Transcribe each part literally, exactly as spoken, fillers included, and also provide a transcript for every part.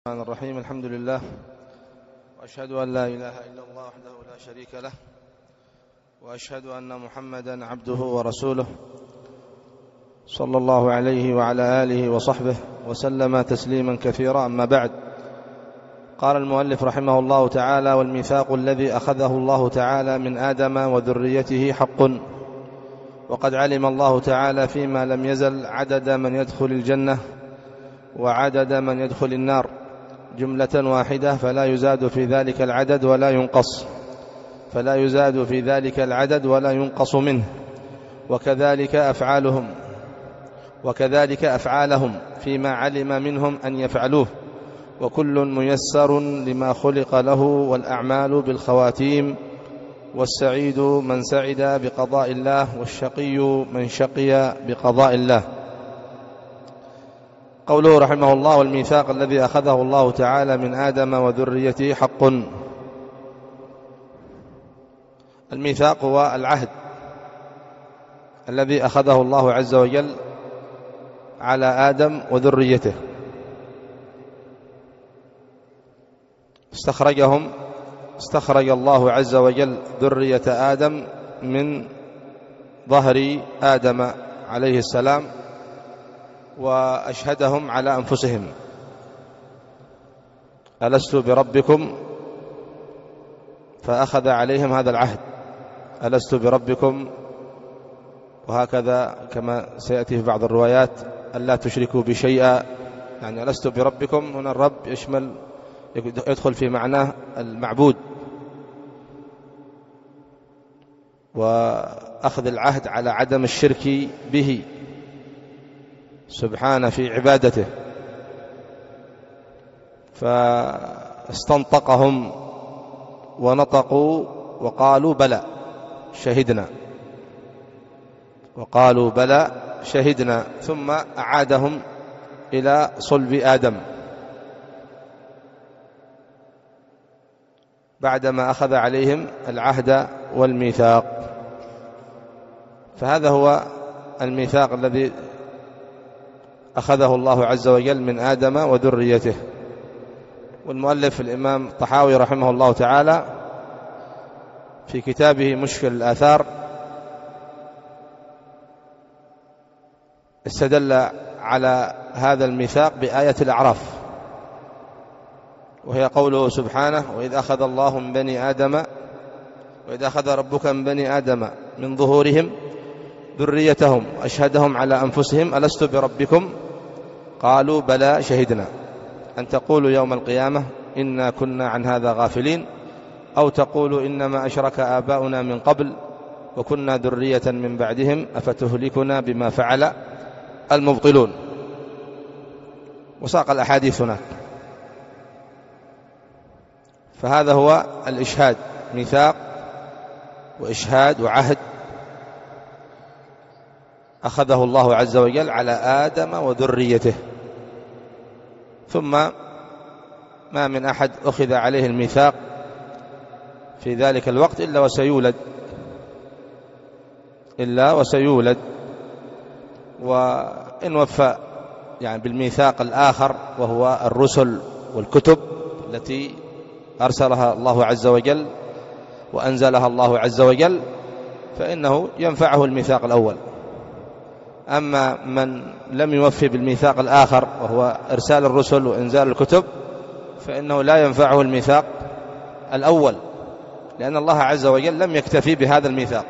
الرحمن الرحيم. الحمد لله، وأشهد أن لا إله إلا الله وحده لا شريك له، وأشهد أن محمدا عبده ورسوله صلى الله عليه وعلى آله وصحبه وسلم تسليما كثيرا. أما بعد، قال المؤلف رحمه الله تعالى: والميثاق الذي أخذه الله تعالى من آدم وذريته حق، وقد علم الله تعالى فيما لم يزل عدد من يدخل الجنة وعدد من يدخل النار جملة واحدة، فلا يزاد في ذلك العدد ولا ينقص فلا يزاد في ذلك العدد ولا ينقص منه، وكذلك أفعالهم وكذلك أفعالهم فيما علم منهم أن يفعلوه، وكل ميسر لما خلق له، والأعمال بالخواتيم، والسعيد من سعد بقضاء الله، والشقي من شقي بقضاء الله. قوله رحمه الله: والميثاق الذي أخذه الله تعالى من آدم وذريته حق. الميثاق هو العهد الذي أخذه الله عز وجل على آدم وذريته، استخرجهم استخرج الله عز وجل ذرية آدم من ظهر آدم عليه السلام، وأشهدهم على أنفسهم: ألست بربكم؟ فأخذ عليهم هذا العهد: ألست بربكم؟ وهكذا كما سيأتي في بعض الروايات: ألا تشركوا بشيئا، يعني ألست بربكم هنا الرب يشمل يدخل في معناه المعبود، وأخذ العهد على عدم الشرك به سبحانه في عبادته، فاستنطقهم ونطقوا وقالوا بلى شهدنا وقالوا بلى شهدنا ثم أعادهم إلى صلب آدم بعدما أخذ عليهم العهد والميثاق. فهذا هو الميثاق الذي أخذه الله عز وجل من آدم وذريته. والمؤلف الإمام الطحاوي رحمه الله تعالى في كتابه مشكل الآثار استدل على هذا الميثاق بآية الأعراف، وهي قوله سبحانه: وإذ أخذ الله من بني آدم وإذ أخذ ربك من بني آدم من ظهورهم ذريتهم أشهدهم على أنفسهم ألست بربكم؟ قالوا بلى شهدنا أن تقولوا يوم القيامة إنا كنا عن هذا غافلين، أو تقولوا إنما أشرك آباؤنا من قبل وكنا ذرية من بعدهم أفتهلكنا بما فعل المبطلون. وساق الأحاديث هناك. فهذا هو الإشهاد، ميثاق وإشهاد وعهد أخذه الله عز وجل على آدم وذريته، ثم ما من أحد أخذ عليه الميثاق في ذلك الوقت إلا وسيولد إلا وسيولد وإن وفى يعني بالميثاق الآخر، وهو الرسل والكتب التي أرسلها الله عز وجل وأنزلها الله عز وجل، فإنه ينفعه الميثاق الأول. أما من لم يوفي بالميثاق الآخر وهو إرسال الرسل وإنزال الكتب، فإنه لا ينفعه الميثاق الأول، لأن الله عز وجل لم يكتفي بهذا الميثاق،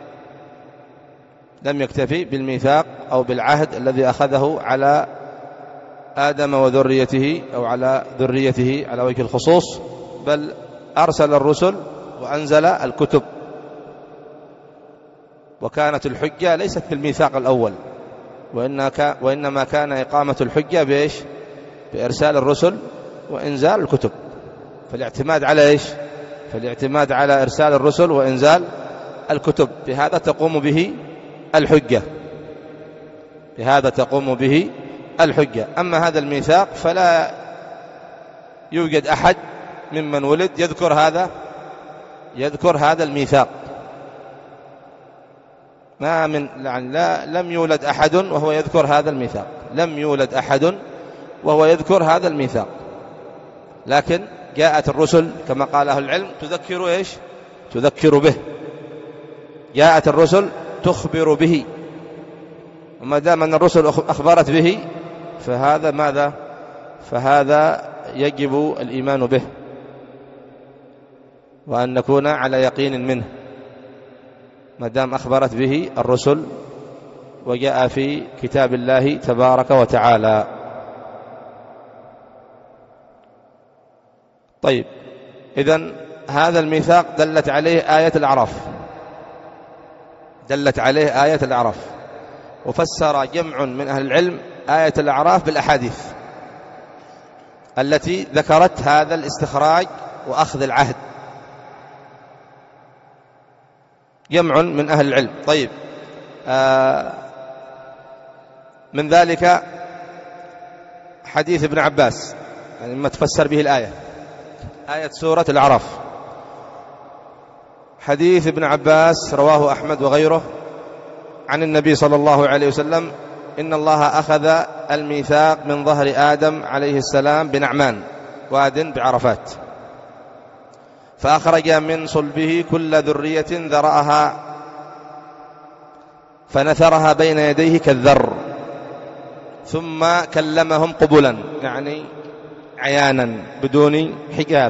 لم يكتفي بالميثاق أو بالعهد الذي أخذه على آدم وذريته أو على ذريته على وجه الخصوص، بل أرسل الرسل وأنزل الكتب. وكانت الحجة ليست بالميثاق الأول، وإنما كان إقامة الحجة بإيش؟ بإرسال الرسل وإنزال الكتب. فالاعتماد على إيش؟ فالاعتماد على إرسال الرسل وإنزال الكتب، بهذا تقوم به الحجة بهذا تقوم به الحجة. أما هذا الميثاق فلا يوجد أحد ممن ولد يذكر هذا يذكر هذا الميثاق. ما من يعني لا لم يولد أحد وهو يذكر هذا الميثاق، لم يولد أحد وهو يذكر هذا الميثاق. لكن جاءت الرسل كما قال أهل العلم تذكر إيش؟ تذكر به. جاءت الرسل تخبر به، وما دام أن الرسل أخبرت به فهذا ماذا؟ فهذا يجب الإيمان به وأن نكون على يقين منه ما دام أخبرت به الرسل وجاء في كتاب الله تبارك وتعالى. طيب، إذن هذا الميثاق دلت عليه آية الأعراف، دلت عليه آية الأعراف، وفسر جمع من أهل العلم آية الأعراف بالأحاديث التي ذكرت هذا الاستخراج وأخذ العهد، جمع من أهل العلم. طيب، آه من ذلك حديث ابن عباس، يعني ما تفسر به الآية، آية سورة الأعراف. حديث ابن عباس رواه أحمد وغيره عن النبي صلى الله عليه وسلم: إن الله أخذ الميثاق من ظهر آدم عليه السلام بنعمان واد بعرفات، فأخرج من صلبه كل ذرية ذرأها فنثرها بين يديه كالذر، ثم كلمهم قبلا، يعني عيانا بدون حجاب: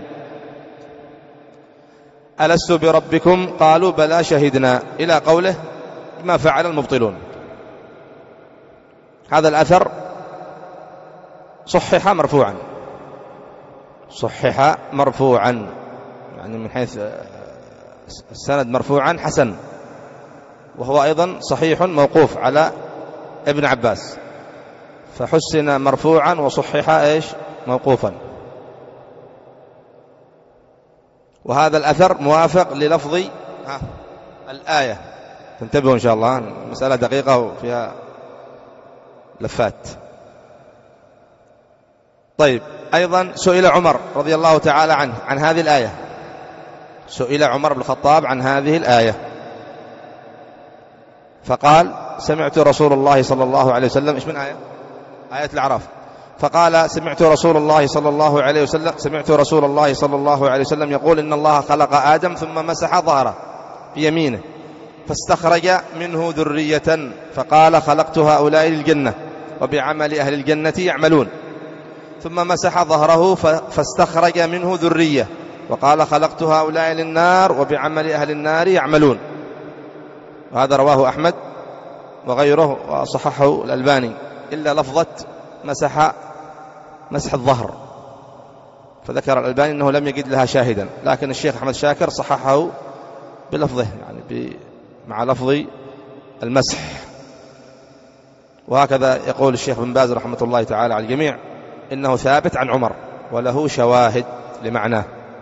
ألست بربكم؟ قالوا بلى شهدنا، إلى قوله: ما فعل المبطلون. هذا الأثر صحح مرفوعا، صحح مرفوعا، يعني من حيث السند مرفوعا حسن، وهو أيضا صحيح موقوف على ابن عباس، فحسن مرفوعا وصحح إيش؟ موقوفا. وهذا الأثر موافق للفظ الآية. تنتبهوا إن شاء الله، مسألة دقيقة وفيها لفات. طيب، أيضا سئل عمر رضي الله تعالى عنه عن هذه الآية، سئل عمر بن الخطاب عن هذه الآية فقال: سمعت رسول الله صلى الله عليه وسلم، إيش من آية؟ آية الأعراف. فقال: سمعت رسول الله صلى الله عليه وسلم سمعت رسول الله صلى الله عليه وسلم يقول: إن الله خلق آدم ثم مسح ظهره بيمينه فاستخرج منه ذرية فقال: خلقت هؤلاء للجنة وبعمل أهل الجنة يعملون. ثم مسح ظهره فاستخرج منه ذرية وقال: خلقت هؤلاء للنار وبعمل أهل النار يعملون. وهذا رواه أحمد وغيره وصححه الألباني، إلا لفظة مسح مسح الظهر، فذكر الألباني أنه لم يجد لها شاهدا، لكن الشيخ أحمد شاكر صححه بلفظه، يعني مع لفظ المسح. وهكذا يقول الشيخ بن باز رحمة الله تعالى على الجميع إنه ثابت عن عمر وله شواهد لمعناه.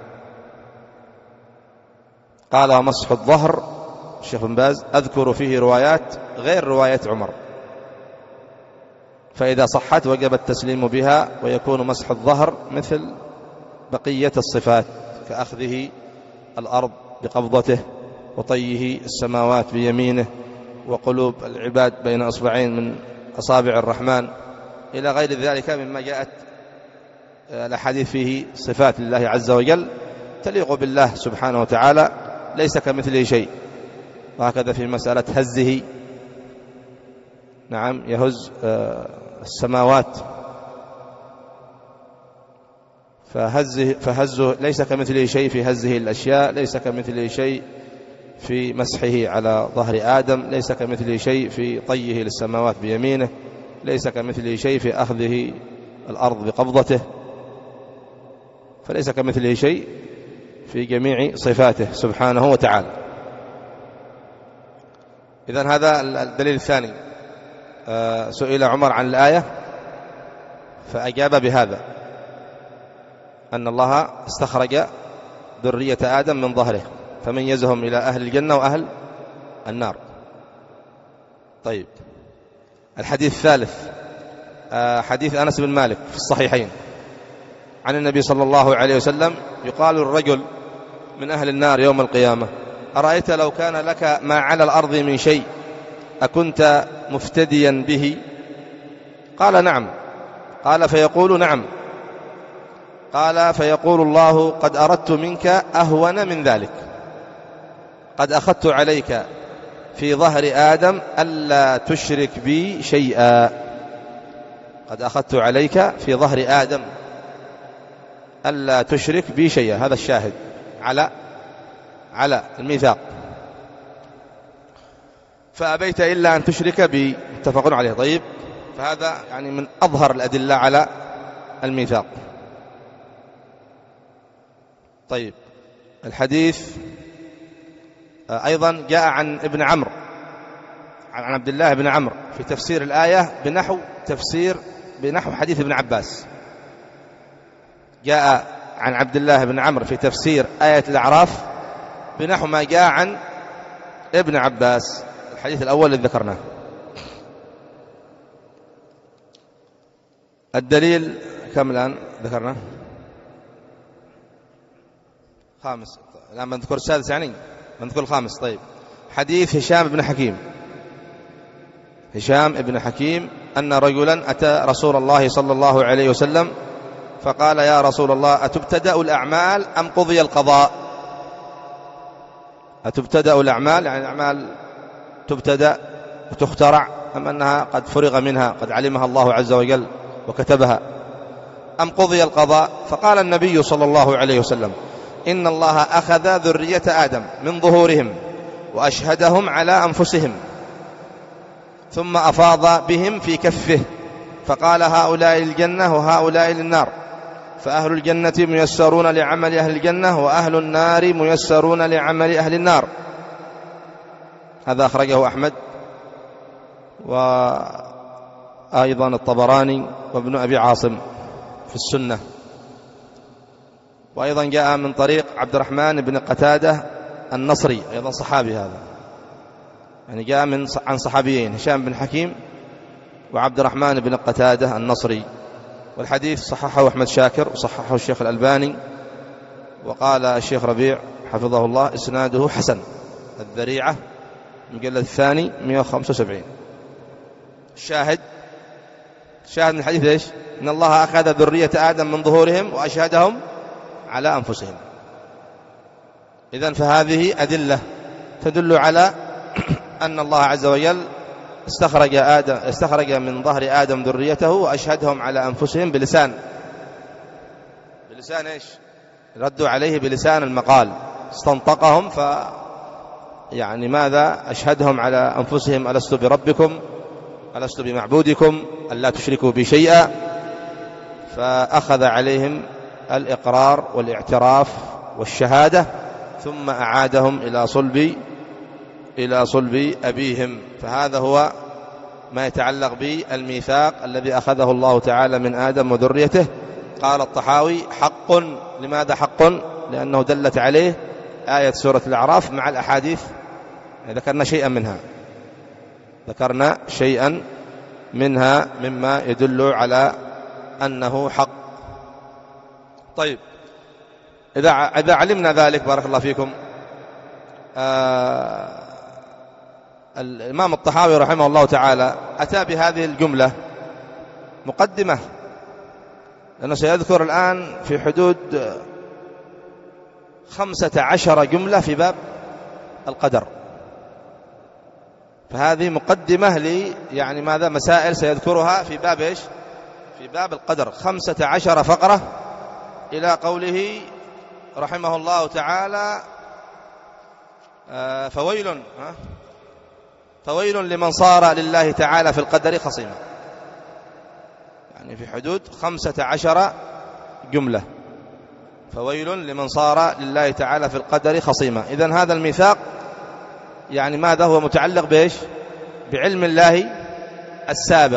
قال: ومسح الظهر الشيخ بن باز أذكر فيه روايات غير رواية عمر، فإذا صحت وجب التسليم بها، ويكون مسح الظهر مثل بقية الصفات كأخذه الأرض بقبضته وطيه السماوات بيمينه وقلوب العباد بين أصبعين من أصابع الرحمن إلى غير ذلك مما جاءت الأحاديث فيه صفات الله عز وجل تليق بالله سبحانه وتعالى، ليس كمثله شيء. وهكذا في مسألة هزه، نعم يهز السماوات، فهزه, فهزه ليس كمثله شيء في هزه الأشياء، ليس كمثله شيء في مسحه على ظهر آدم، ليس كمثله شيء في طيه للسماوات بيمينه، ليس كمثله شيء في أخذه الأرض بقبضته، فليس كمثله شيء في جميع صفاته سبحانه وتعالى. إذن هذا الدليل الثاني. سئل عمر عن الآية فأجاب بهذا، أن الله استخرج ذرية آدم من ظهره فميزهم إلى أهل الجنة وأهل النار. طيب، الحديث الثالث حديث أنس بن مالك في الصحيحين عن النبي صلى الله عليه وسلم: يقال الرجل من أهل النار يوم القيامة: أرأيت لو كان لك ما على الأرض من شيء أكنت مفتديا به؟ قال: نعم. قال: فيقول: نعم. قال فيقول الله قد أردت منك أهون من ذلك، قد أخذت عليك في ظهر آدم ألا تشرك بي شيئا، قد أخذت عليك في ظهر آدم ألا تشرك بي شيئا. هذا الشاهد على على الميثاق. فأبيت إلا أن تشرك بي، متفق عليه. طيب، فهذا يعني من أظهر الأدلة على الميثاق. طيب، الحديث أيضا جاء عن ابن عمرو، عن عبد الله بن عمرو في تفسير الآية بنحو تفسير بنحو حديث ابن عباس. جاء عن عبد الله بن عمرو في تفسير آية الأعراف بنحو ما جاء عن ابن عباس، الحديث الأول الذي ذكرناه. الدليل كم الآن ذكرنا؟ خامس. الآن بنذكر السادس، يعني بنذكر الخامس. طيب، حديث هشام بن حكيم. هشام بن حكيم أن رجلا أتى رسول الله صلى الله عليه وسلم فقال يا رسول الله أتبتدأ الأعمال أم قضي القضاء؟ أتبتدأ الأعمال يعني الأعمال تبتدأ وتخترع، أم أنها قد فرغ منها، قد علمها الله عز وجل وكتبها، أم قضي القضاء؟ فقال النبي صلى الله عليه وسلم إن الله أخذ ذرية آدم من ظهورهم وأشهدهم على أنفسهم ثم أفاض بهم في كفه فقال هؤلاء الجنة وهؤلاء النار، فأهل الجنة ميسرون لعمل أهل الجنة وأهل النار ميسرون لعمل أهل النار. هذا أخرجه أحمد وأيضا الطبراني وابن أبي عاصم في السنة. وأيضا جاء من طريق عبد الرحمن بن قتادة النصري، أيضا صحابي هذا، يعني جاء من عن صحابيين هشام بن حكيم وعبد الرحمن بن قتادة النصري. والحديث صححه أحمد شاكر وصححه الشيخ الألباني، وقال الشيخ ربيع حفظه الله إسناده حسن. الذريعة المجلد الثاني مئة وخمسة وسبعين. الشاهد الشاهد من الحديث إيش؟ إن الله أخذ ذرية آدم من ظهورهم وأشهدهم على أنفسهم. إذن فهذه أدلة تدل على أن الله عز وجل استخرج آدم استخرج من ظهر آدم ذريته وأشهدهم على أنفسهم بلسان بلسان إيش؟ ردوا عليه بلسان المقال، استنطقهم ف يعني ماذا؟ أشهدهم على أنفسهم ألست بربكم ألست بمعبودكم ألا تشركوا بي شيئا، فأخذ عليهم الإقرار والاعتراف والشهادة ثم أعادهم إلى صلب إلى صلب أبيهم. فهذا هو ما يتعلق بالميثاق الذي أخذه الله تعالى من آدم وذريته. قال الطحاوي حق. لماذا حق؟ لأنه دلت عليه آية سورة الأعراف مع الأحاديث، ذكرنا شيئا منها ذكرنا شيئا منها مما يدل على أنه حق. طيب، إذا إذا علمنا ذلك بارك الله فيكم، آه الإمام الطحاوي رحمه الله تعالى أتى بهذه الجملة مقدمة، لأنه سيذكر الآن في حدود خمسة عشر جملة في باب القدر. فهذه مقدمة لي يعني ماذا؟ مسائل سيذكرها في باب إيش؟ في باب القدر، خمسة عشر فقرة إلى قوله رحمه الله تعالى آه فويل ها فويل لمن صار لله تعالى في القدر خصيما. يعني في حدود خمسة عشر جملة، فويل لمن صار لله تعالى في القدر خصيما. إذن هذا الميثاق يعني ماذا هو؟ متعلق بإيش؟ بعلم الله السابق،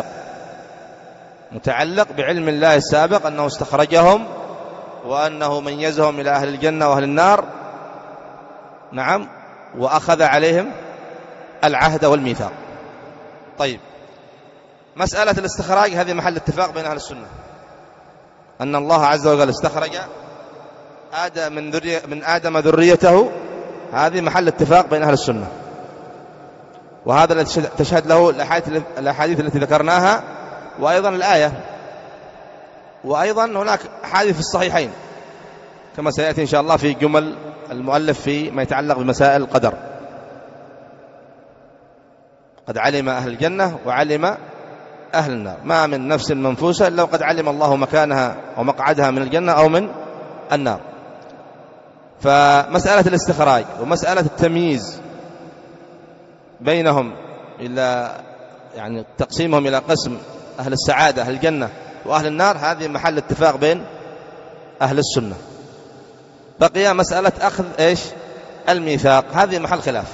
متعلق بعلم الله السابق أنه استخرجهم وأنه ميزهم إلى أهل الجنة وأهل النار، نعم، وأخذ عليهم العهد والميثاق. طيب، مسألة الاستخراج هذه محل اتفاق بين أهل السنة، أن الله عز وجل استخرج آدم من, ذرية من آدم ذريته، هذه محل اتفاق بين أهل السنة، وهذا الذي تشهد له الأحاديث التي ذكرناها وأيضا الآية. وأيضا هناك أحاديث في الصحيحين كما سيأتي إن شاء الله في جمل المؤلف في ما يتعلق بمسائل القدر. قد علم أهل الجنة وعلم أهل النار، ما من نفس منفوسة إلا وقد علم الله مكانها ومقعدها من الجنة أو من النار. فمسألة الاستخراج ومسألة التمييز بينهم إلى يعني تقسيمهم إلى قسم أهل السعادة أهل الجنة وأهل النار، هذه محل اتفاق بين أهل السنة. بقي مسألة أخذ إيش الميثاق، هذه محل خلاف،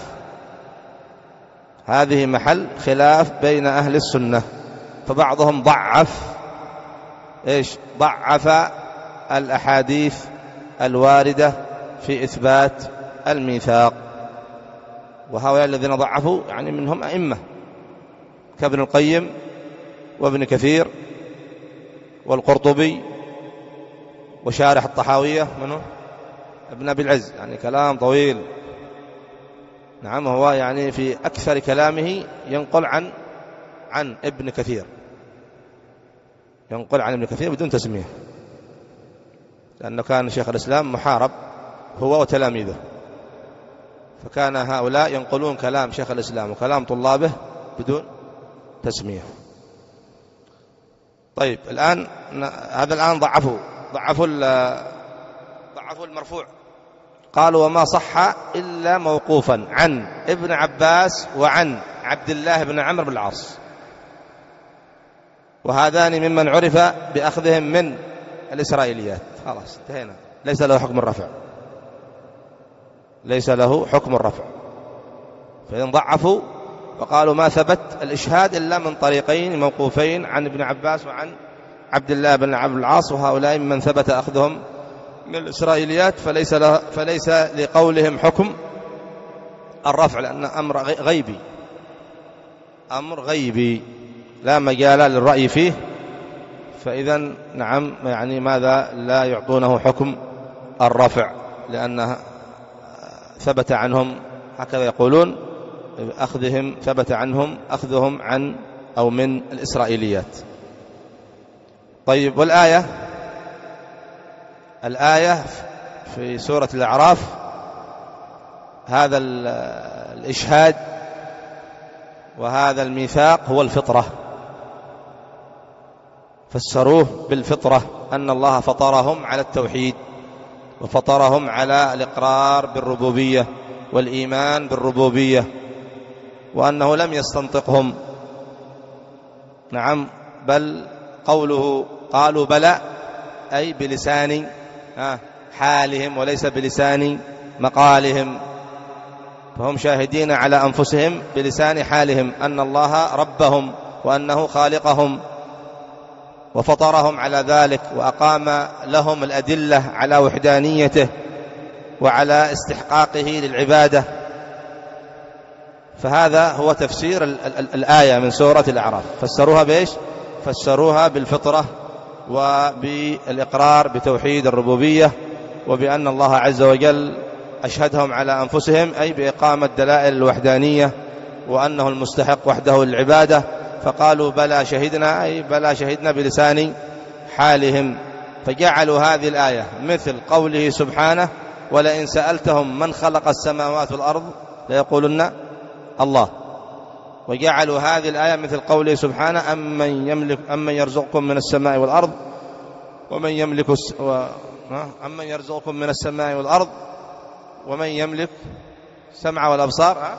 هذه محل خلاف بين أهل السنة. فبعضهم ضعف إيش ضعف الأحاديث الواردة في إثبات الميثاق، وهؤلاء الذين ضعفوا يعني منهم أئمة كابن القيم وابن كثير والقرطبي وشارح الطحاوية منه ابن أبي العز، يعني كلام طويل. نعم، هو يعني في أكثر كلامه ينقل عن عن ابن كثير، ينقل عن ابن كثير بدون تسمية، لأنه كان شيخ الإسلام محارب هو وتلاميذه، فكان هؤلاء ينقلون كلام شيخ الإسلام وكلام طلابه بدون تسمية. طيب الآن هذا الآن ضعفوا ضعفوا ضعفوا المرفوع، قالوا وما صح إلا موقوفا عن ابن عباس وعن عبد الله بن عمرو بن العاص، وهذان ممن عرف بأخذهم من الإسرائيليات. خلاص انتهينا، ليس له حكم الرفع، ليس له حكم الرفع. فإن ضعفوا وقالوا ما ثبت الإشهاد إلا من طريقين موقوفين عن ابن عباس وعن عبد الله بن عمرو بن العاص، وهؤلاء من ثبت أخذهم من الإسرائيليات، فليس, له فليس لقولهم حكم الرفع، لأن أمر غيبي، أمر غيبي لا مجال للرأي فيه. فإذا نعم يعني ماذا لا يعطونه حكم الرفع، لأنه ثبت عنهم هكذا يقولون أخذهم ثبت عنهم أخذهم عن أو من الإسرائيليات. طيب والآية الآية في سورة الأعراف، هذا الإشهاد وهذا الميثاق هو الفطرة، فسروه بالفطرة، أن الله فطرهم على التوحيد وفطرهم على الإقرار بالربوبية والإيمان بالربوبية، وأنه لم يستنطقهم. نعم، بل قوله قالوا بلى أي بلسان حالهم وليس بلسان مقالهم، فهم شاهدين على أنفسهم بلسان حالهم أن الله ربهم وأنه خالقهم وفطرهم على ذلك، وأقام لهم الأدلة على وحدانيته وعلى استحقاقه للعبادة. فهذا هو تفسير الآية من سورة الأعراف. فسروها بإيش؟ فسروها بالفطرة وبالإقرار بتوحيد الربوبية، وبأن الله عز وجل أشهدهم على أنفسهم، أي بإقامة دلائل الوحدانية وأنه المستحق وحده للعبادة. فقالوا بلى شهدنا، أي بلى شهدنا بلسان حالهم. فجعلوا هذه الآية مثل قوله سبحانه ولئن سألتهم من خلق السماوات والأرض ليقولن الله، وجعلوا هذه الآية مثل قوله سبحانه أمن يملك أمن يرزقكم من السماء والأرض ومن يملك و... أمن يرزقكم من السماء والأرض ومن يملك السمع والأبصار ها؟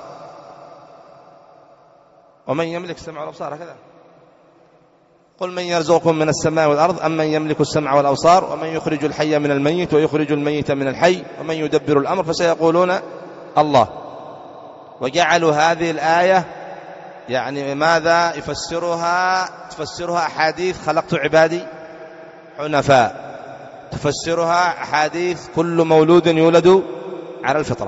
ومن يملك السمع والأبصار هكذا، قل من يرزقكم من السماء والأرض أمن يملك السمع والأبصار ومن يخرج الحي من الميت ويخرج الميت من الحي ومن يدبر الأمر فسيقولون الله. وجعلوا هذه الآية يعني ماذا يفسرها؟ تفسرها أحاديث خلقت عبادي حنفاء، تفسرها أحاديث كل مولود يولد على الفطرة.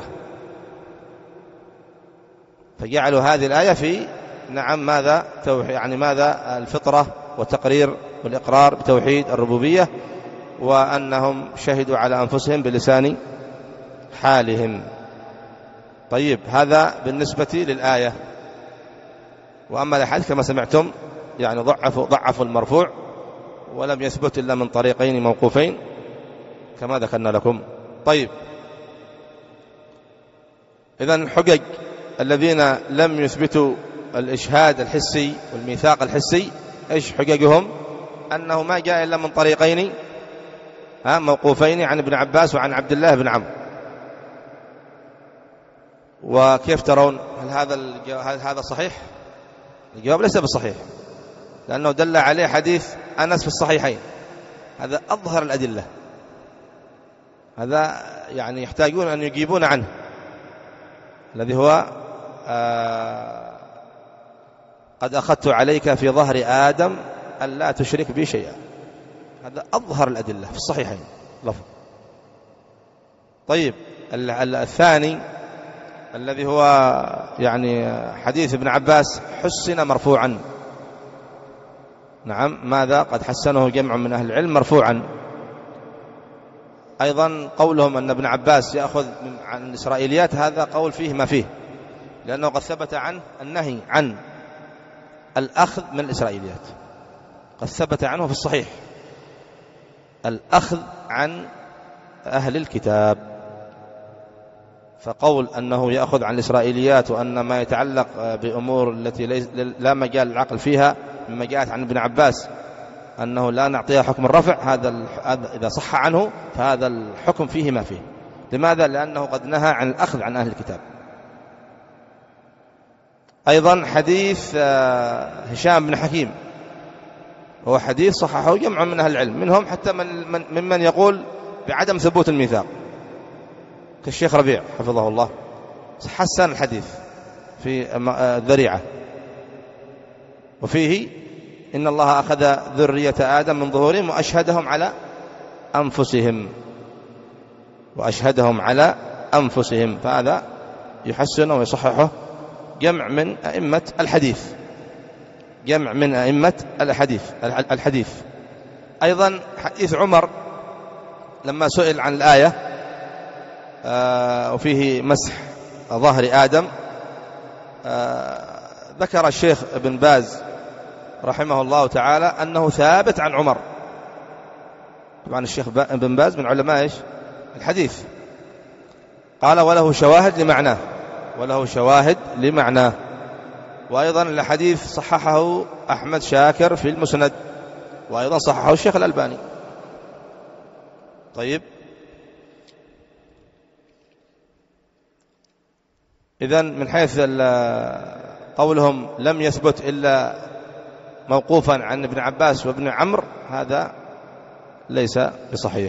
فجعلوا هذه الآية في نعم ماذا يعني ماذا الفطرة والتقرير والإقرار بتوحيد الربوبية، وأنهم شهدوا على أنفسهم بلسان حالهم. طيب هذا بالنسبة للآية. وأما الأحاديث كما سمعتم يعني ضعفوا ضعفوا المرفوع ولم يثبت إلا من طريقين موقوفين كما ذكرنا لكم. طيب، إذن الحجج الذين لم يثبتوا الإشهاد الحسي والميثاق الحسي إيش حججهم؟ أنه ما جاء إلا من طريقين ها موقوفين عن ابن عباس وعن عبد الله بن عمرو. وكيف ترون؟ هل هذا هل هذا صحيح؟ الجواب ليس بالصحيح، لأنه دل عليه حديث أنس في الصحيحين، هذا أظهر الأدلة، هذا يعني يحتاجون أن يجيبون عنه، الذي هو آه قد أخذت عليك في ظهر آدم ألا تشرك بي شيئا، هذا أظهر الأدلة في الصحيحين لفظ. طيب، الثاني الذي هو يعني حديث ابن عباس حسن مرفوعا، نعم، ماذا قد حسنه جمع من أهل العلم مرفوعا. أيضا قولهم أن ابن عباس يأخذ عن الإسرائيليات، هذا قول فيه ما فيه، لأنه قد ثبت عنه النهي عن الأخذ من الإسرائيليات، قد ثبت عنه في الصحيح الأخذ عن أهل الكتاب. فقول أنه يأخذ عن الإسرائيليات وأن ما يتعلق بأمور التي لا مجال العقل فيها مما جاءت عن ابن عباس أنه لا نعطيها حكم الرفع، هذا إذا صح عنه فهذا الحكم فيه ما فيه. لماذا؟ لأنه قد نهى عن الأخذ عن أهل الكتاب. أيضا حديث هشام بن حكيم، هو حديث صححه جمع من أهل العلم، منهم حتى من ممن يقول بعدم ثبوت الميثاق كالشيخ ربيع حفظه الله، حسن الحديث في الذريعة، وفيه إن الله أخذ ذرية آدم من ظهورهم وأشهدهم على أنفسهم وأشهدهم على أنفسهم، فهذا يحسن ويصححه جمع من أئمة الحديث، جمع من أئمة الحديث الحديث أيضا حديث عمر لما سئل عن الآية آه وفيه مسح ظهر آدم، آه ذكر الشيخ ابن باز رحمه الله تعالى أنه ثابت عن عمر. طبعا الشيخ ابن باز من علماء إيش؟ الحديث. قال وله شواهد لمعناه، وله شواهد لمعناه. وأيضا الحديث صححه أحمد شاكر في المسند، وأيضا صححه الشيخ الألباني. طيب، إذن من حيث قولهم لم يثبت إلا موقوفا عن ابن عباس وابن عمرو، هذا ليس بصحيح.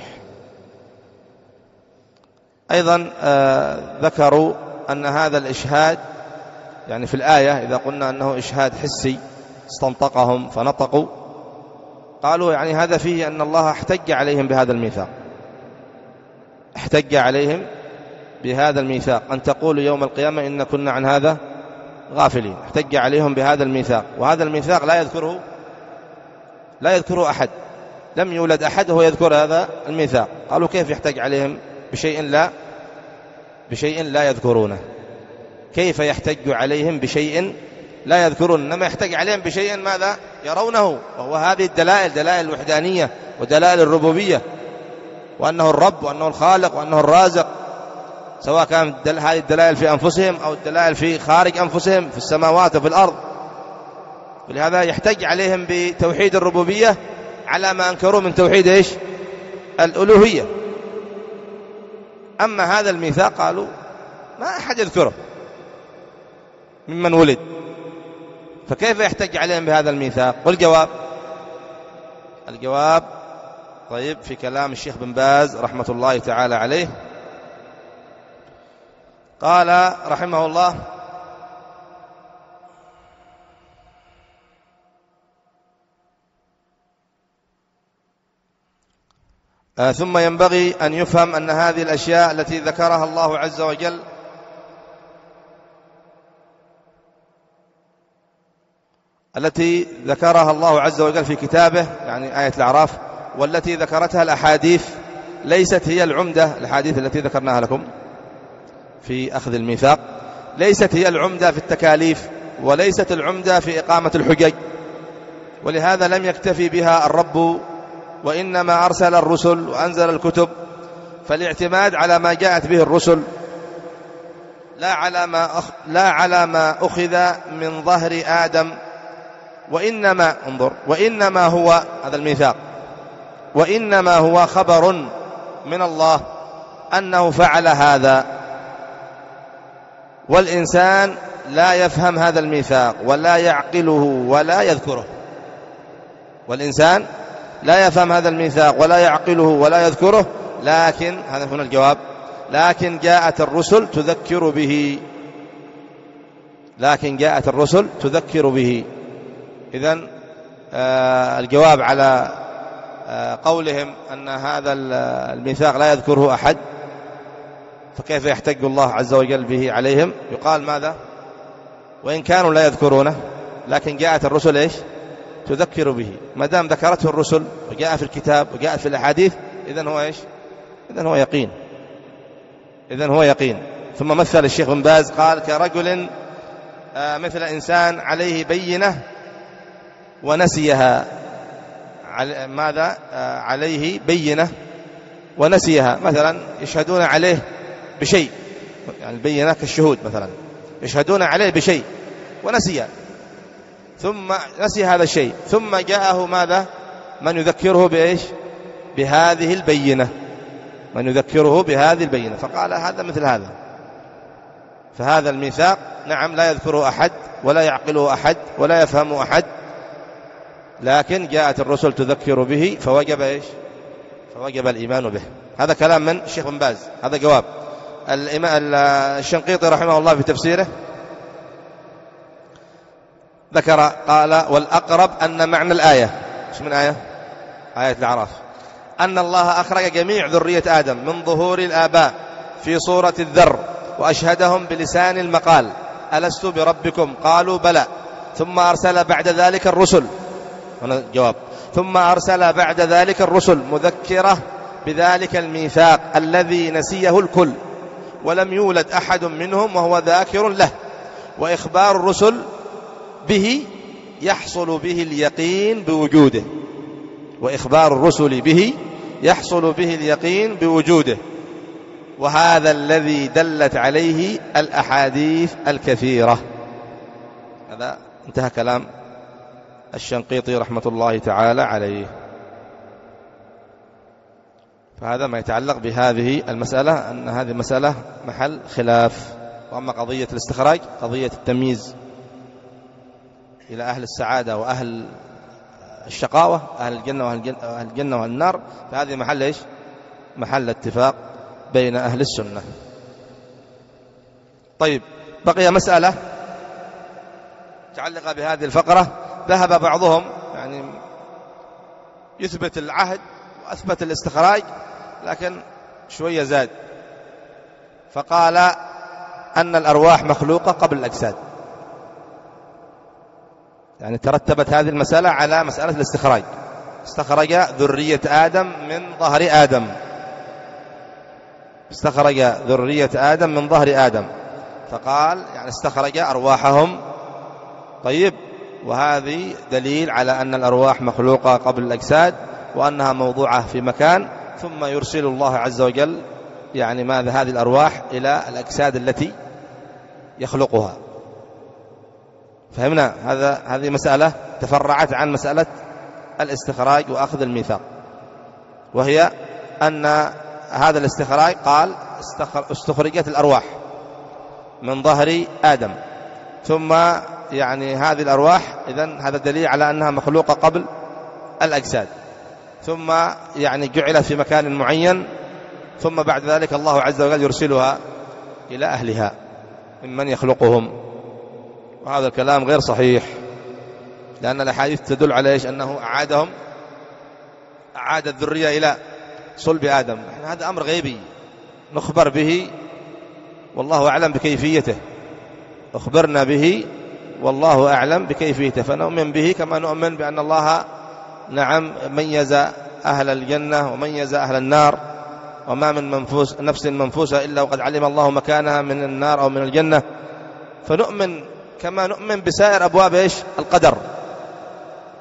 أيضا آه ذكروا أن هذا الإشهاد يعني في الآية إذا قلنا أنه إشهاد حسي استنطقهم فنطقوا، قالوا يعني هذا فيه أن الله احتج عليهم بهذا الميثاق، احتج عليهم بهذا الميثاق أن تقولوا يوم القيامة إن كنا عن هذا غافلين، احتج عليهم بهذا الميثاق، وهذا الميثاق لا يذكره لا يذكره أحد، لم يولد أحد وهو يذكر هذا الميثاق. قالوا كيف يحتج عليهم بشيء لا بشيء لا يذكرونه؟ كيف يحتج عليهم بشيء لا يذكرون؟ إنما يحتج عليهم بشيء ماذا يرونه، وهو هذه الدلائل، دلائل الوحدانية ودلائل الربوبية، وأنه الرب وأنه الخالق وأنه الرازق، سواء كانت هذه الدلائل في أنفسهم أو الدلائل في خارج أنفسهم في السماوات وفي الأرض. ولهذا يحتج عليهم بتوحيد الربوبية على ما أنكروا من توحيد إيش؟ الألوهية. أما هذا الميثاق قالوا ما أحد يذكره ممن ولد، فكيف يحتج عليهم بهذا الميثاق؟ والجواب الجواب طيب في كلام الشيخ بن باز رحمة الله تعالى عليه، قال رحمه الله آه ثم ينبغي أن يفهم أن هذه الأشياء التي ذكرها الله عز وجل التي ذكرها الله عز وجل في كتابه، يعني آية الأعراف، والتي ذكرتها الأحاديث ليست هي العمدة. الأحاديث التي ذكرناها لكم في أخذ الميثاق ليست هي العمدة في التكاليف، وليست العمدة في إقامة الحجج، ولهذا لم يكتفي بها الرب وإنما أرسل الرسل وأنزل الكتب، فالاعتماد على ما جاءت به الرسل لا على ما أخ... لا على ما أخذ من ظهر آدم، وإنما انظر وإنما هو هذا الميثاق، وإنما هو خبر من الله أنه فعل هذا، والإنسان لا يفهم هذا الميثاق ولا يعقله ولا يذكره. والإنسان لا يفهم هذا الميثاق ولا يعقله ولا يذكره، لكن هذا هنا الجواب، لكن جاءت الرسل تذكر به، لكن جاءت الرسل تذكر به. إذن آه الجواب على آه قولهم أن هذا الميثاق لا يذكره أحد، فكيف يحتج الله عز وجل به عليهم؟ يقال ماذا؟ وإن كانوا لا يذكرونه لكن جاءت الرسل إيش؟ تذكر به. ما دام ذكرته الرسل وجاء في الكتاب وجاء في الأحاديث، إذن هو إيش؟ إذن هو يقين، إذن هو يقين. ثم مثل الشيخ بن باز قال كرجل آه مثل إنسان عليه بينة ونسيها. ماذا آه عليه بينة ونسيها؟ مثلا يشهدون عليه بشيء، يعني البينة كالشهود، مثلا يشهدون عليه بشيء ونسي، ثم نسي هذا الشيء، ثم جاءه ماذا؟ من يذكره بإيش؟ بهذه البينة، من يذكره بهذه البينة، فقال هذا مثل هذا. فهذا الميثاق نعم لا يذكره أحد ولا يعقله أحد ولا يفهمه أحد، لكن جاءت الرسل تذكر به، فوجب إيش؟ فوجب الإيمان به. هذا كلام من الشيخ بن باز، هذا جواب. الشنقيطي رحمه الله في تفسيره ذكر قال والأقرب أن معنى الآية، ايش من آية؟ آية الأعراف، أن الله أخرج جميع ذرية آدم من ظهور الآباء في صورة الذر وأشهدهم بلسان المقال ألست بربكم؟ قالوا بلى، ثم أرسل بعد ذلك الرسل، هنا الجواب، ثم أرسل بعد ذلك الرسل مذكرة بذلك الميثاق الذي نسيه الكل ولم يولد أحد منهم وهو ذاكر له، وإخبار الرسل به يحصل به اليقين بوجوده، وإخبار الرسل به يحصل به اليقين بوجوده، وهذا الذي دلت عليه الأحاديث الكثيرة. هذا انتهى كلام الشنقيطي رحمة الله تعالى عليه. فهذا ما يتعلق بهذه المسألة، أن هذه المسألة محل خلاف. وأما قضية الاستخراج، قضية التمييز إلى أهل السعادة وأهل الشقاوة، أهل الجنة وأهل الجنة وأهل النار، فهذه محل إيش؟ محل اتفاق بين أهل السنة. طيب، بقي مسألة متعلقة بهذه الفقرة. ذهب بعضهم يعني يثبت العهد وأثبت الاستخراج، لكن شوية زاد، فقال أن الأرواح مخلوقة قبل الأجساد. يعني ترتبت هذه المسألة على مسألة الاستخراج، استخرج ذرية آدم من ظهر آدم، استخرج ذرية آدم من ظهر آدم، فقال يعني استخرج أرواحهم. طيب، وهذه دليل على أن الأرواح مخلوقة قبل الأجساد، وأنها موضوعة في مكان، ثم يرسل الله عز وجل يعني ماذا هذه الأرواح إلى الأجساد التي يخلقها. فهمنا؟ هذا هذه مسألة تفرعت عن مسألة الاستخراج وأخذ الميثاق، وهي أن هذا الاستخراج قال استخرجت الأرواح من ظهر آدم، ثم يعني هذه الأرواح إذن هذا دليل على أنها مخلوقة قبل الأجساد، ثم يعني جعلت في مكان معين، ثم بعد ذلك الله عز وجل يرسلها إلى أهلها ممن يخلقهم. وهذا الكلام غير صحيح، لأن الأحاديث تدل على إيش؟ أنه أعادهم، أعاد الذرية إلى صلب آدم. هذا أمر غيبي نخبر به والله أعلم بكيفيته، أخبرنا به والله أعلم بكيفيته، فنؤمن به كما نؤمن بأن الله نعم ميز أهل الجنة وميز أهل النار، وما من منفوس نفس منفوسة إلا وقد علم الله مكانها من النار أو من الجنة. فنؤمن كما نؤمن بسائر أبواب إيش؟ القدر.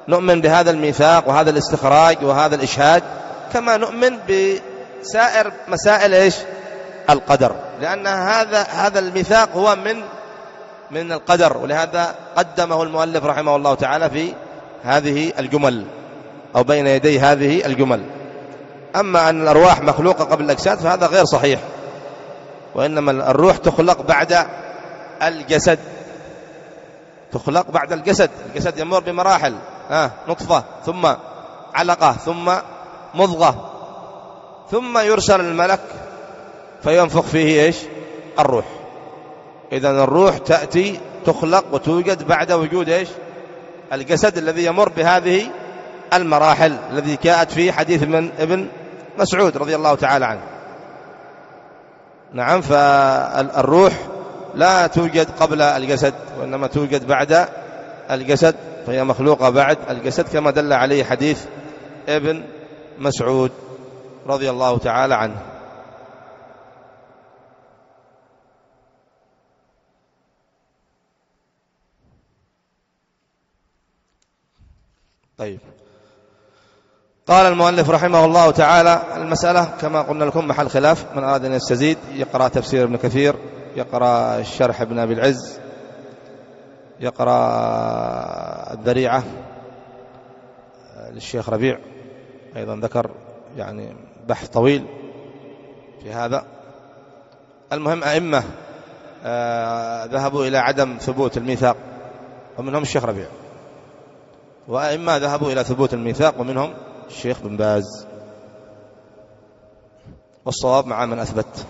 نؤمن بهذا الميثاق وهذا الاستخراج وهذا الإشهاد كما نؤمن بسائر مسائل إيش القدر، لأن هذا هذا الميثاق هو من من القدر، ولهذا قدمه المؤلف رحمه الله تعالى في هذه الجمل أو بين يدي هذه الجمل. أما أن الأرواح مخلوقة قبل الأجساد فهذا غير صحيح، وإنما الروح تخلق بعد الجسد، تخلق بعد الجسد. الجسد يمر بمراحل، آه نطفة ثم علقة ثم مضغة، ثم يرسل الملك فينفخ فيه إيش الروح. إذن الروح تأتي تخلق وتوجد بعد وجود إيش الجسد الذي يمر بهذه المراحل الذي جاءت في حديث من ابن مسعود رضي الله تعالى عنه. نعم، فالروح لا توجد قبل الجسد وإنما توجد بعد الجسد، فهي مخلوقة بعد الجسد كما دل عليه حديث ابن مسعود رضي الله تعالى عنه. طيب، قال المؤلف رحمه الله تعالى: المسألة كما قلنا لكم محل خلاف، من أراد أن يستزيد يقرأ تفسير ابن كثير، يقرأ الشرح ابن أبي العز، يقرأ الذريعة للشيخ ربيع، أيضا ذكر يعني بحث طويل في هذا. المهم أئمة آه ذهبوا إلى عدم ثبوت الميثاق ومنهم الشيخ ربيع، وأئمة ذهبوا إلى ثبوت الميثاق ومنهم الشيخ بن باز، والصواب مع من أثبت.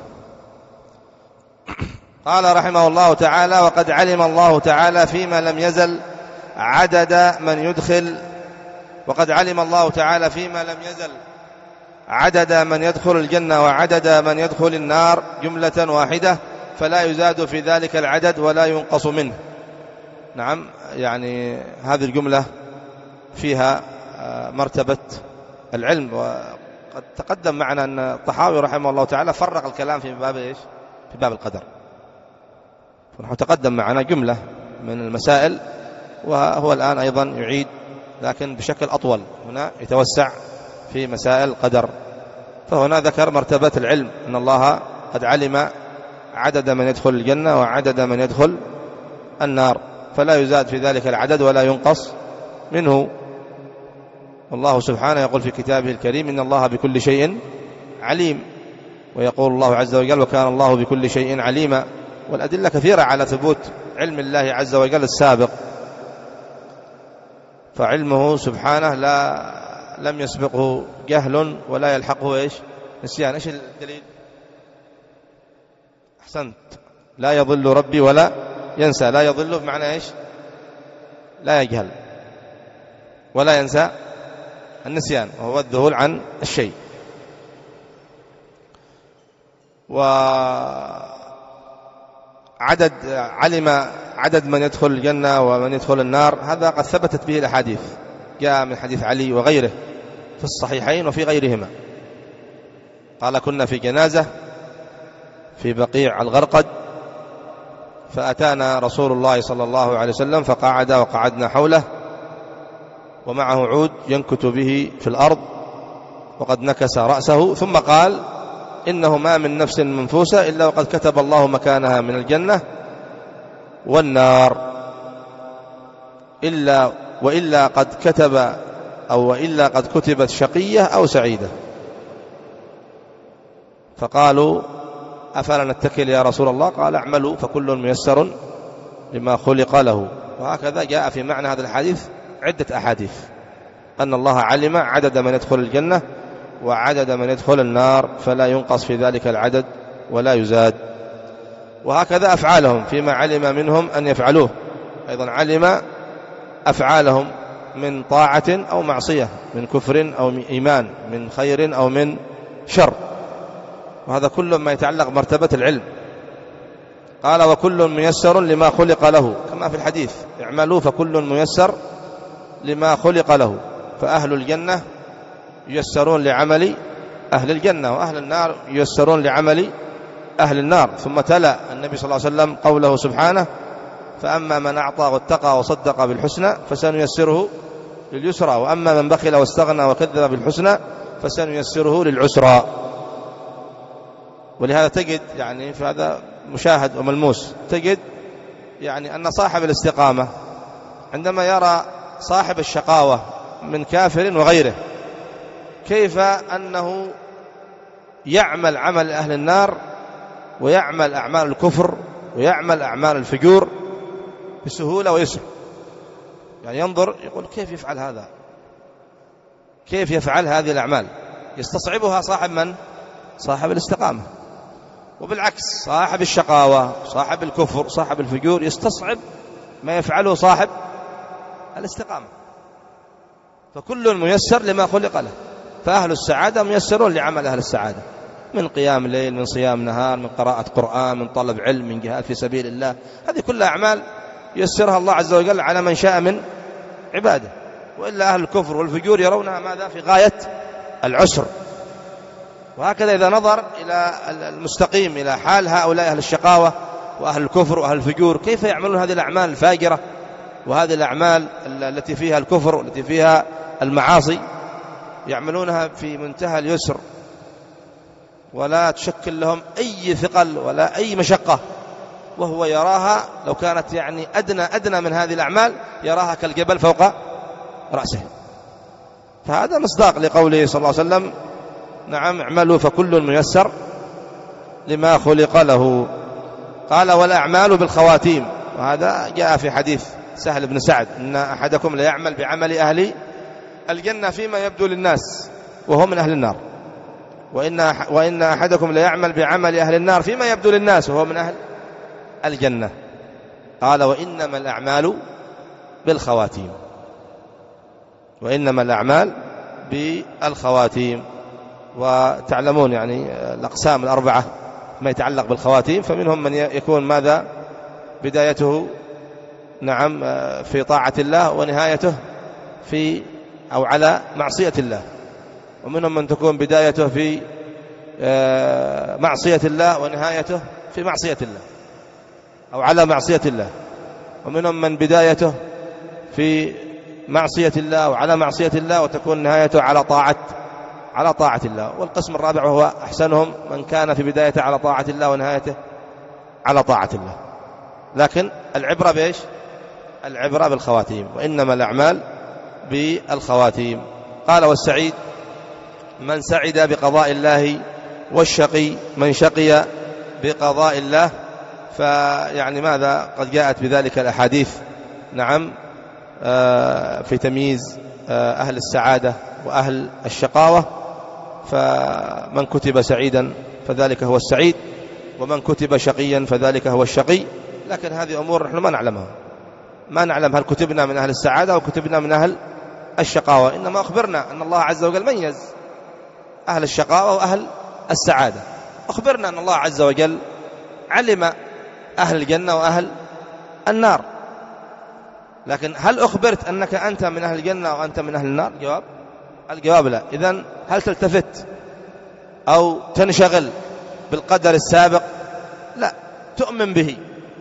قال رحمه الله تعالى: وقد علم الله تعالى فيما لم يزل عدد من يدخل وقد علم الله تعالى فيما لم يزل عدد من يدخل الجنة وعدد من يدخل النار جملة واحدة، فلا يزاد في ذلك العدد ولا ينقص منه. نعم، يعني هذه الجملة فيها مرتبة العلم، وقد تقدم معنا أن الطحاوي رحمه الله تعالى فرق الكلام في باب إيش؟ في باب القدر. ونحن تقدم معنا جملة من المسائل، وهو الآن أيضا يعيد لكن بشكل أطول، هنا يتوسع في مسائل القدر. فهنا ذكر مرتبة العلم، أن الله قد علم عدد من يدخل الجنة وعدد من يدخل النار، فلا يزاد في ذلك العدد ولا ينقص منه. والله سبحانه يقول في كتابه الكريم: إن الله بكل شيء عليم. ويقول الله عز وجل: وكان الله بكل شيء عليما. والأدلة كثيرة على ثبوت علم الله عز وجل السابق، فعلمه سبحانه لا لم يسبقه جهل ولا يلحقه إيش نسيان. إيش الدليل؟ أحسنت، لا يضل ربي ولا ينسى. لا يضل بمعنى إيش؟ لا يجهل، ولا ينسى النسيان وهو الذهول عن الشيء. وعدد علم عدد من يدخل الجنة ومن يدخل النار، هذا قد ثبتت به الأحاديث، جاء من حديث علي وغيره في الصحيحين وفي غيرهما. قال: كنا في جنازة في بقيع الغرقد، فأتانا رسول الله صلى الله عليه وسلم فقعد وقعدنا حوله، ومعه عود ينكت به في الأرض، وقد نكس رأسه، ثم قال: إنه ما من نفس منفوسة إلا وقد كتب الله مكانها من الجنة والنار، إلا وإلا قد كتب أو وإلا قد كتبت شقية أو سعيدة. فقالوا: أفلا نتكل يا رسول الله؟ قال: اعملوا فكل ميسر لما خلق له. وهكذا جاء في معنى هذا الحديث عدة أحاديث، أن الله علم عدد من يدخل الجنة وعدد من يدخل النار، فلا ينقص في ذلك العدد ولا يزاد. وهكذا أفعالهم فيما علم منهم أن يفعلوه، أيضا علم أفعالهم من طاعة أو معصية، من كفر أو إيمان، من خير أو من شر، وهذا كل ما يتعلق مرتبة العلم. قال: وكل ميسر لما خلق له، كما في الحديث: اعملوا فكل ميسر لما خلق له. فأهل الجنة ييسرون لعمل أهل الجنة، وأهل النار ييسرون لعمل أهل النار. ثم تلا النبي صلى الله عليه وسلم قوله سبحانه: فأما من أعطى واتقى وصدق بالحسنى فسنيسره لليسرى، وأما من بخل واستغنى وكذب بالحسنى فسنيسره للعسرى. ولهذا تجد يعني فهذا مشاهد وملموس، تجد يعني أن صاحب الاستقامة عندما يرى صاحب الشقاوة من كافر وغيره كيف أنه يعمل عمل أهل النار ويعمل أعمال الكفر ويعمل أعمال الفجور بسهولة ويسر، يعني ينظر يقول كيف يفعل هذا، كيف يفعل هذه الأعمال، يستصعبها صاحب من؟ صاحب الاستقامة. وبالعكس صاحب الشقاوة صاحب الكفر صاحب الفجور يستصعب ما يفعله صاحب الاستقامة. فكل ميسر لما خلق له، فأهل السعادة ميسرون لعمل أهل السعادة، من قيام الليل، من صيام نهار، من قراءة قرآن، من طلب علم، من جهاد في سبيل الله، هذه كلها أعمال يسرها الله عز وجل على من شاء من عباده. وإلا أهل الكفر والفجور يرونها ماذا؟ في غاية العسر. وهكذا إذا نظر إلى المستقيم إلى حال هؤلاء أهل الشقاوة وأهل الكفر وأهل الفجور كيف يعملون هذه الأعمال الفاجرة وهذه الأعمال التي فيها الكفر والتي فيها المعاصي، يعملونها في منتهى اليسر ولا تشكل لهم أي ثقل ولا أي مشقة، وهو يراها لو كانت يعني أدنى أدنى من هذه الأعمال يراها كالجبل فوق رأسه. فهذا مصداق لقوله صلى الله عليه وسلم نعم اعملوا فكل ميسر لما خلق له. قال والأعمال بالخواتيم، وهذا جاء في حديث سهل بن سعد إن أحدكم ليعمل بعمل أهل الجنة فيما يبدو للناس وهو من أهل النار، وإن, وإن أحدكم ليعمل بعمل أهل النار فيما يبدو للناس وهو من أهل الجنة. قال وإنما الأعمال بالخواتيم، وإنما الأعمال بالخواتيم. وتعلمون يعني الأقسام الأربعة ما يتعلق بالخواتيم، فمنهم من يكون ماذا؟ بدايته نعم في طاعة الله ونهايته في أو على معصية الله، ومنهم من تكون بدايته في معصية الله ونهايته في معصية الله أو على معصية الله، ومنهم من بدايته في معصية الله وعلى معصية الله وتكون نهايته على طاعة على طاعة الله. والقسم الرابع وهو أحسنهم من كان في بدايته على طاعة الله ونهايته على طاعة الله. لكن العبرة بإيش؟ العبرة بالخواتيم، وإنما الأعمال بالخواتيم. قال والسعيد من سعد بقضاء الله، والشقي من شقي بقضاء الله. فيعني ماذا؟ قد جاءت بذلك الأحاديث نعم في تمييز أهل السعادة وأهل الشقاوة. فمن كتب سعيدا فذلك هو السعيد، ومن كتب شقيا فذلك هو الشقي. لكن هذه أمور نحن ما نعلمها، ما نعلم هل كتبنا من أهل السعادة أو كتبنا من أهل الشقاوة، إنما أخبرنا أن الله عز وجل ميز أهل الشقاوة وأهل السعادة. أخبرنا أن الله عز وجل علم أهل الجنة وأهل النار، لكن هل أخبرت أنك أنت من أهل الجنة وأنت من أهل النار؟ جواب الجواب لا. إذن هل تلتفت أو تنشغل بالقدر السابق؟ لا، تؤمن به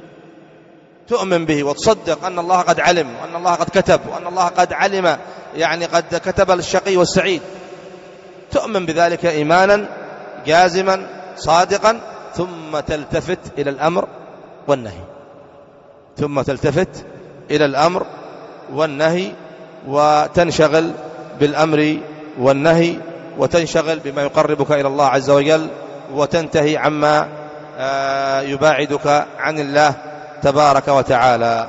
تؤمن به وتصدق أن الله قد علم وأن الله قد كتب وأن الله قد علم، يعني قد كتب الشقي والسعيد. تؤمن بذلك إيمانا جازما صادقا، ثم تلتفت إلى الأمر والنهي ثم تلتفت إلى الأمر والنهي وتنشغل بالأمر والنهي، وتنشغل بما يقربك إلى الله عز وجل، وتنتهي عما يباعدك عن الله تبارك وتعالى.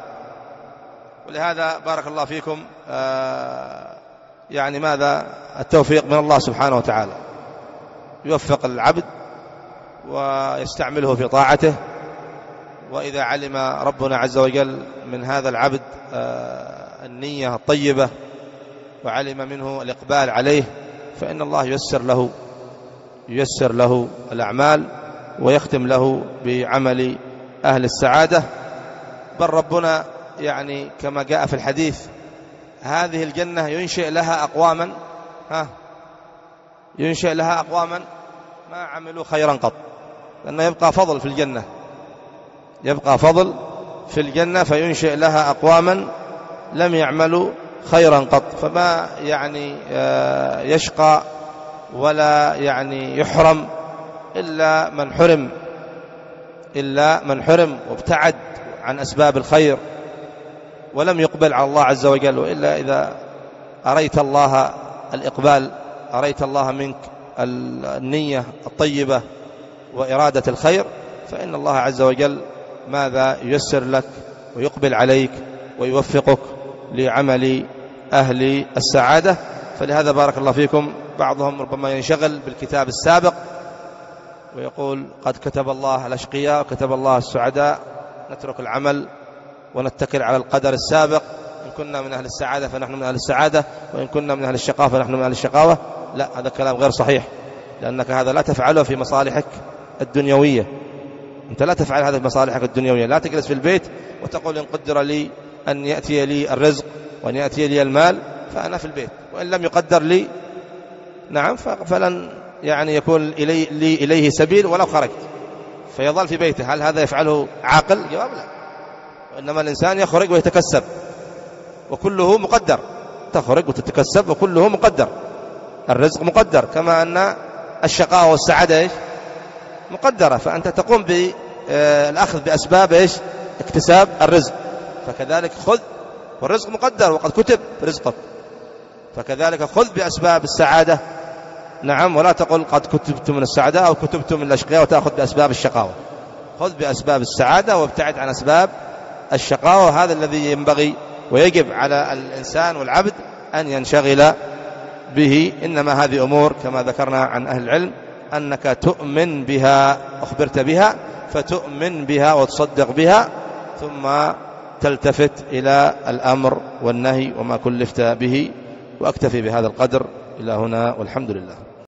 ولهذا بارك الله فيكم يعني ماذا؟ التوفيق من الله سبحانه وتعالى، يوفق العبد ويستعمله في طاعته. وإذا علم ربنا عز وجل من هذا العبد النية الطيبة وعلم منه الإقبال عليه، فإن الله ييسر له ييسر له الأعمال ويختم له بعمل أهل السعادة. بل ربنا يعني كما جاء في الحديث هذه الجنة ينشئ لها أقواما ها ينشئ لها أقواما ما عملوا خيرا قط، لأنه يبقى فضل في الجنة يبقى فضل في الجنة فينشئ لها أقواما لم يعملوا خيرا قط. فما يعني يشقى ولا يعني يحرم إلا من حرم إلا من حرم وابتعد عن أسباب الخير ولم يقبل على الله عز وجل. وإلا إذا أريت الله الإقبال، أريت الله منك النية الطيبة وإرادة الخير، فإن الله عز وجل ماذا ييسر لك ويقبل عليك ويوفقك لعمل أهل السعادة. فلهذا بارك الله فيكم بعضهم ربما ينشغل بالكتاب السابق ويقول قد كتب الله الأشقياء وكتب الله السعداء، نترك العمل ونتكل على القدر السابق، إن كنا من أهل السعادة فنحن من أهل السعادة، وإن كنا من أهل الشقاوة فنحن من أهل الشقاوة. لا، هذا كلام غير صحيح، لأنك هذا لا تفعله في مصالحك الدنيوية. أنت لا تفعل هذا في مصالحك الدنيوية. لا تجلس في البيت وتقول إن قدر لي أن يأتي لي الرزق وأن يأتي لي المال فأنا في البيت، وإن لم يقدر لي نعم فلن يعني يكون إلي لي إليه سبيل ولو خرجت، فيظل في بيته. هل هذا يفعله عاقل؟ جواب لا. وإنما الإنسان يخرج ويتكسب وكله مقدر، تخرج وتتكسب وكله مقدر، الرزق مقدر، كما أن الشقاء والسعادة إيش؟ مقدرة. فأنت تقوم بالأخذ بأسباب إيش؟ اكتساب الرزق. فكذلك خذ، والرزق مقدر وقد كتب رزقك، فكذلك خذ بأسباب السعادة نعم، ولا تقل قد كتبت من السعادة أو كتبت من الأشقياء وتأخذ بأسباب الشقاوة. خذ بأسباب السعادة وابتعد عن أسباب الشقاوة. هذا الذي ينبغي ويجب على الإنسان والعبد أن ينشغل به. إنما هذه أمور كما ذكرنا عن أهل العلم أنك تؤمن بها، أخبرت بها فتؤمن بها وتصدق بها، ثم تلتفت إلى الأمر والنهي وما كلفت به. وأكتفي بهذا القدر إلى هنا، والحمد لله.